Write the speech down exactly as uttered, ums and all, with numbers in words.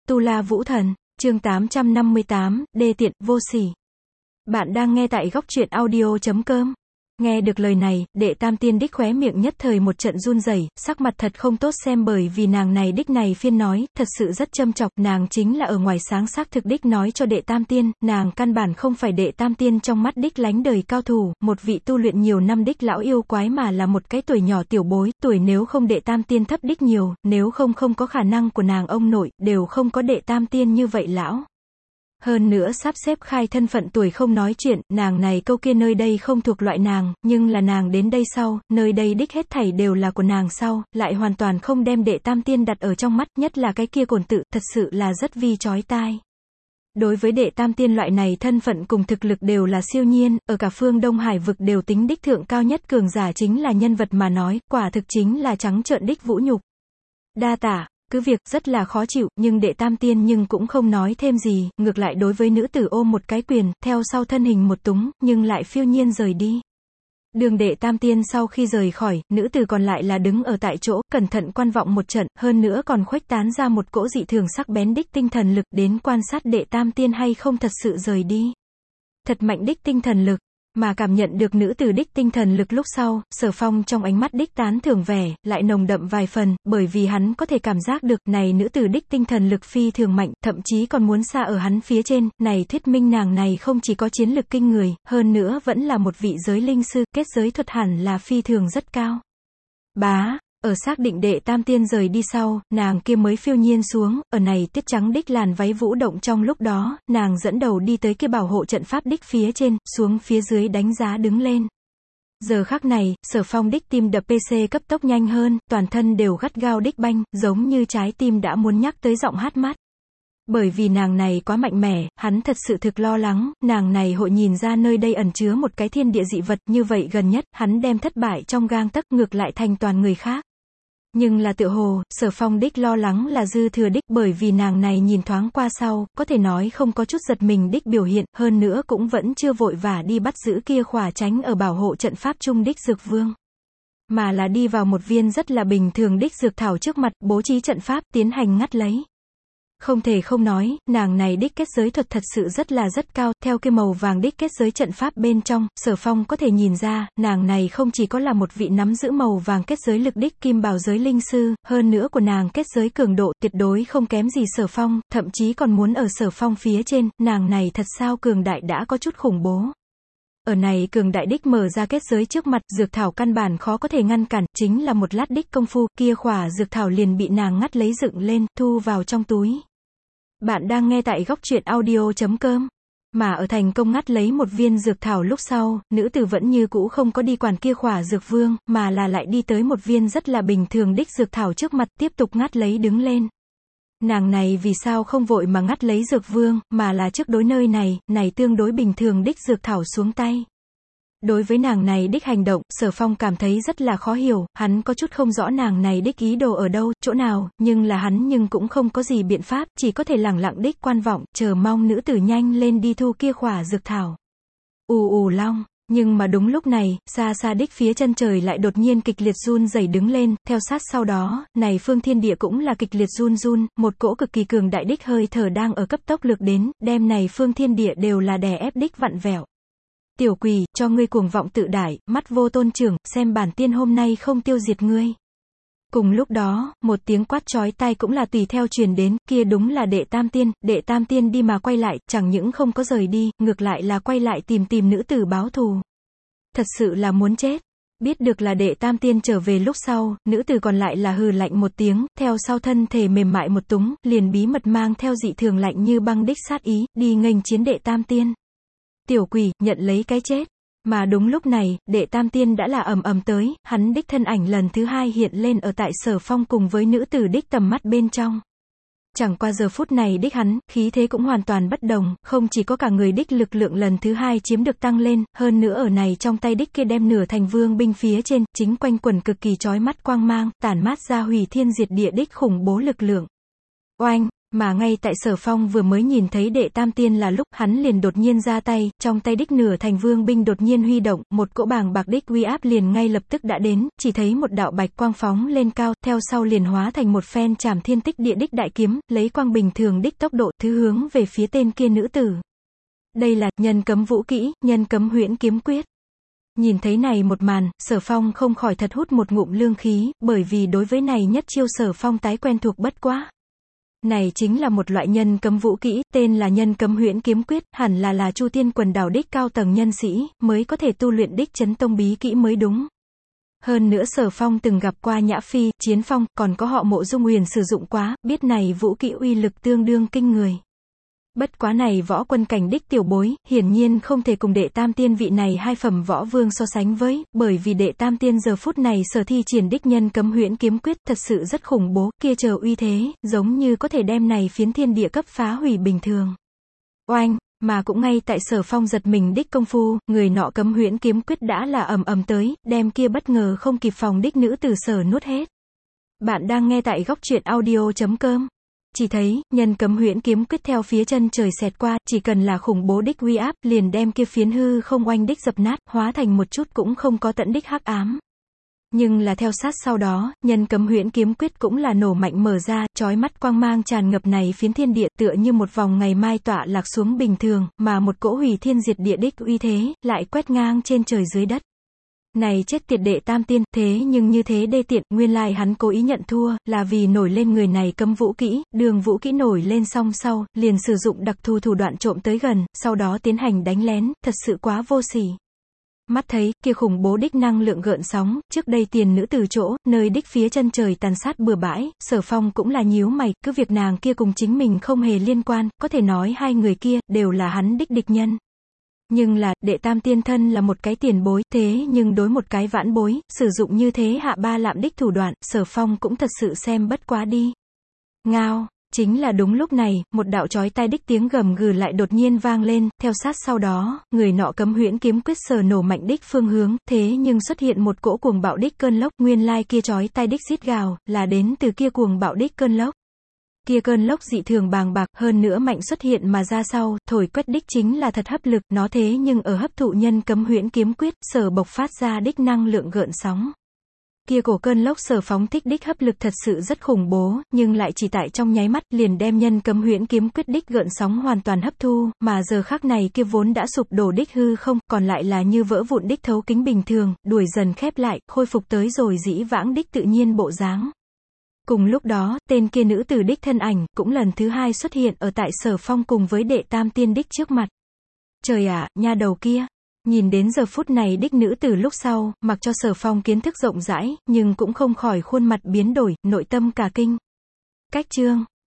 Tu La Vũ Thần, chương tám trăm năm mươi tám, đê tiện, vô sỉ. Bạn đang nghe tại góc truyện audio chấm com. Nghe được lời này, đệ tam tiên đích khóe miệng nhất thời một trận run rẩy, sắc mặt thật không tốt xem bởi vì nàng này đích này phiên nói, thật sự rất châm chọc, nàng chính là ở ngoài sáng xác thực đích nói cho đệ tam tiên, nàng căn bản không phải đệ tam tiên trong mắt đích lánh đời cao thủ, một vị tu luyện nhiều năm đích lão yêu quái mà là một cái tuổi nhỏ tiểu bối, tuổi nếu không đệ tam tiên thấp đích nhiều, nếu không không có khả năng của nàng ông nội, đều không có đệ tam tiên như vậy lão. Hơn nữa sắp xếp khai thân phận tuổi không nói chuyện, nàng này câu kia nơi đây không thuộc loại nàng, nhưng là nàng đến đây sau, nơi đây đích hết thảy đều là của nàng sau, lại hoàn toàn không đem đệ tam tiên đặt ở trong mắt, nhất là cái kia cổn tự, thật sự là rất vi chói tai. Đối với đệ tam tiên loại này thân phận cùng thực lực đều là siêu nhiên, ở cả phương Đông Hải vực đều tính đích thượng cao nhất cường giả chính là nhân vật mà nói, quả thực chính là trắng trợn đích vũ nhục. Đa tả. Cứ việc rất là khó chịu, nhưng đệ tam tiên nhưng cũng không nói thêm gì, ngược lại đối với nữ tử ôm một cái quyền, theo sau thân hình một túng, nhưng lại phiêu nhiên rời đi. Đường đệ tam tiên sau khi rời khỏi, nữ tử còn lại là đứng ở tại chỗ, cẩn thận quan vọng một trận, hơn nữa còn khuếch tán ra một cỗ dị thường sắc bén đích tinh thần lực đến quan sát đệ tam tiên hay không thật sự rời đi. Thật mạnh đích tinh thần lực. Mà cảm nhận được nữ tử đích tinh thần lực lúc sau, Sở Phong trong ánh mắt đích tán thưởng vẻ, lại nồng đậm vài phần, bởi vì hắn có thể cảm giác được, này nữ tử đích tinh thần lực phi thường mạnh, thậm chí còn muốn xa ở hắn phía trên, này thuyết minh nàng này không chỉ có chiến lực kinh người, hơn nữa vẫn là một vị giới linh sư, kết giới thuật hẳn là phi thường rất cao. Bá. Ở xác định đệ tam tiên rời đi sau, nàng kia mới phiêu nhiên xuống, ở này tuyết trắng đích làn váy vũ động trong lúc đó, nàng dẫn đầu đi tới kia bảo hộ trận pháp đích phía trên, xuống phía dưới đánh giá đứng lên. Giờ khắc này, Sở Phong đích tim đập pê xê cấp tốc nhanh hơn, toàn thân đều gắt gao đích banh, giống như trái tim đã muốn nhắc tới giọng hát mát. Bởi vì nàng này quá mạnh mẽ, hắn thật sự thực lo lắng, nàng này hội nhìn ra nơi đây ẩn chứa một cái thiên địa dị vật, như vậy gần nhất, hắn đem thất bại trong gang tấc ngược lại thành toàn người khác. Nhưng là tựa hồ, Sở Phong đích lo lắng là dư thừa đích, bởi vì nàng này nhìn thoáng qua sau, có thể nói không có chút giật mình đích biểu hiện, hơn nữa cũng vẫn chưa vội vã đi bắt giữ kia khỏa tránh ở bảo hộ trận pháp trung đích dược vương. Mà là đi vào một viên rất là bình thường đích dược thảo trước mặt, bố trí trận pháp, tiến hành ngắt lấy. Không thể không nói, nàng này đích kết giới thuật thật sự rất là rất cao, theo cái màu vàng đích kết giới trận pháp bên trong, Sở Phong có thể nhìn ra, nàng này không chỉ có là một vị nắm giữ màu vàng kết giới lực đích kim bào giới linh sư, hơn nữa của nàng kết giới cường độ tuyệt đối không kém gì Sở Phong, thậm chí còn muốn ở Sở Phong phía trên, nàng này thật sao cường đại đã có chút khủng bố. Ở này cường đại đích mở ra kết giới trước mặt, dược thảo căn bản khó có thể ngăn cản, chính là một lát đích công phu, kia khỏa dược thảo liền bị nàng ngắt lấy dựng lên, thu vào trong túi. Bạn đang nghe tại góc truyện audio chấm com. Mà ở thành công ngắt lấy một viên dược thảo lúc sau, nữ tử vẫn như cũ không có đi quản kia khỏa dược vương, mà là lại đi tới một viên rất là bình thường đích dược thảo trước mặt, tiếp tục ngắt lấy đứng lên. Nàng này vì sao không vội mà ngắt lấy dược vương, mà là trước đối nơi này, này tương đối bình thường đích dược thảo xuống tay. Đối với nàng này đích hành động, Sở Phong cảm thấy rất là khó hiểu, hắn có chút không rõ nàng này đích ý đồ ở đâu, chỗ nào, nhưng là hắn nhưng cũng không có gì biện pháp, chỉ có thể lẳng lặng đích quan vọng, chờ mong nữ tử nhanh lên đi thu kia khỏa dược thảo. Ù ù long, nhưng mà đúng lúc này, xa xa đích phía chân trời lại đột nhiên kịch liệt run rẩy đứng lên, theo sát sau đó, này phương thiên địa cũng là kịch liệt run run, một cỗ cực kỳ cường đại đích hơi thở đang ở cấp tốc lực đến, đem này phương thiên địa đều là đè ép đích vặn vẹo. Tiểu quỷ, cho ngươi cuồng vọng tự đại, mắt vô tôn trưởng, xem bản tiên hôm nay không tiêu diệt ngươi. Cùng lúc đó, một tiếng quát chói tai cũng là tùy theo truyền đến, kia đúng là đệ tam tiên, đệ tam tiên đi mà quay lại, chẳng những không có rời đi, ngược lại là quay lại tìm tìm nữ tử báo thù. Thật sự là muốn chết. Biết được là đệ tam tiên trở về lúc sau, nữ tử còn lại là hừ lạnh một tiếng, theo sau thân thể mềm mại một túng, liền bí mật mang theo dị thường lạnh như băng đích sát ý, đi nghênh chiến đệ tam tiên. Tiểu quỷ, nhận lấy cái chết. Mà đúng lúc này, đệ tam tiên đã là ầm ầm tới, hắn đích thân ảnh lần thứ hai hiện lên ở tại Sở Phong cùng với nữ tử đích tầm mắt bên trong. Chẳng qua giờ phút này đích hắn, khí thế cũng hoàn toàn bất đồng, không chỉ có cả người đích lực lượng lần thứ hai chiếm được tăng lên, hơn nữa ở này trong tay đích kia đem nửa thành vương binh phía trên, chính quanh quẩn cực kỳ chói mắt quang mang, tản mát ra hủy thiên diệt địa đích khủng bố lực lượng. Oanh! Mà ngay tại Sở Phong vừa mới nhìn thấy đệ tam tiên là lúc, hắn liền đột nhiên ra tay, trong tay đích nửa thành vương binh đột nhiên huy động, một cỗ bàng bạc đích uy áp liền ngay lập tức đã đến, chỉ thấy một đạo bạch quang phóng lên cao, theo sau liền hóa thành một phen trảm thiên tích địa đích đại kiếm, lấy quang bình thường đích tốc độ, thứ hướng về phía tên kia nữ tử. Đây là, nhân cấm vũ kỹ, nhân cấm huyễn kiếm quyết. Nhìn thấy này một màn, Sở Phong không khỏi thật hút một ngụm lương khí, bởi vì đối với này nhất chiêu Sở Phong tái quen thuộc bất quá. Này chính là một loại nhân cấm vũ kỹ, tên là nhân cấm huyễn kiếm quyết, hẳn là là Chu Tiên quần đảo đích cao tầng nhân sĩ, mới có thể tu luyện đích chấn tông bí kỹ mới đúng. Hơn nữa Sở Phong từng gặp qua Nhã Phi, Chiến Phong, còn có họ Mộ Dung Huyền sử dụng quá, biết này vũ kỹ uy lực tương đương kinh người. Bất quá này võ quân cảnh đích tiểu bối, hiển nhiên không thể cùng đệ tam tiên vị này hai phẩm võ vương so sánh với, bởi vì đệ tam tiên giờ phút này sở thi triển đích nhân cấm huyễn kiếm quyết thật sự rất khủng bố, kia chờ uy thế, giống như có thể đem này phiến thiên địa cấp phá hủy bình thường. Oanh, mà cũng ngay tại Sở Phong giật mình đích công phu, người nọ cấm huyễn kiếm quyết đã là ầm ầm tới, đem kia bất ngờ không kịp phòng đích nữ tử sở nuốt hết. Bạn đang nghe tại góc truyện audio chấm com. Chỉ thấy, nhân cấm huyễn kiếm quyết theo phía chân trời xẹt qua, chỉ cần là khủng bố đích uy áp, liền đem kia phiến hư không oanh đích dập nát, hóa thành một chút cũng không có tận đích hắc ám. Nhưng là theo sát sau đó, nhân cấm huyễn kiếm quyết cũng là nổ mạnh mở ra, chói mắt quang mang tràn ngập này phiến thiên địa, tựa như một vòng ngày mai tọa lạc xuống bình thường, mà một cỗ hủy thiên diệt địa đích uy thế, lại quét ngang trên trời dưới đất. Này chết tiệt đệ tam tiên, thế nhưng như thế đê tiện, nguyên lai hắn cố ý nhận thua, là vì nổi lên người này cấm vũ kỹ, đường vũ kỹ nổi lên xong sau, liền sử dụng đặc thù thủ đoạn trộm tới gần, sau đó tiến hành đánh lén, thật sự quá vô sỉ. Mắt thấy, kia khủng bố đích năng lượng gợn sóng, trước đây tiền nữ từ chỗ, nơi đích phía chân trời tàn sát bừa bãi, Sở Phong cũng là nhíu mày, cứ việc nàng kia cùng chính mình không hề liên quan, có thể nói hai người kia, đều là hắn đích địch nhân. Nhưng là, đệ tam tiên thân là một cái tiền bối, thế nhưng đối một cái vãn bối, sử dụng như thế hạ ba lạm đích thủ đoạn, Sở Phong cũng thật sự xem bất quá đi. Ngao, chính là đúng lúc này, một đạo chói tai đích tiếng gầm gừ lại đột nhiên vang lên, theo sát sau đó, người nọ cấm huyễn kiếm quyết sở nổ mạnh đích phương hướng, thế nhưng xuất hiện một cỗ cuồng bạo đích cơn lốc, nguyên lai kia chói tai đích rít gào, là đến từ kia cuồng bạo đích cơn lốc. Kia cơn lốc dị thường bàng bạc, hơn nữa mạnh xuất hiện mà ra sau, thổi quét đích chính là thật hấp lực, nó thế nhưng ở hấp thụ nhân cấm huyễn kiếm quyết, sở bộc phát ra đích năng lượng gợn sóng. Kia cổ cơn lốc sở phóng thích đích hấp lực thật sự rất khủng bố, nhưng lại chỉ tại trong nháy mắt, liền đem nhân cấm huyễn kiếm quyết đích gợn sóng hoàn toàn hấp thu, mà giờ khắc này kia vốn đã sụp đổ đích hư không, còn lại là như vỡ vụn đích thấu kính bình thường, đuổi dần khép lại, khôi phục tới rồi dĩ vãng đích tự nhiên bộ dáng. Cùng lúc đó, tên kia nữ tử đích thân ảnh, cũng lần thứ hai xuất hiện ở tại Sở Phong cùng với đệ tam tiên đích trước mặt. Trời ạ, nha đầu kia. Nhìn đến giờ phút này đích nữ tử lúc sau, mặc cho Sở Phong kiến thức rộng rãi, nhưng cũng không khỏi khuôn mặt biến đổi, nội tâm cả kinh. Cách chương.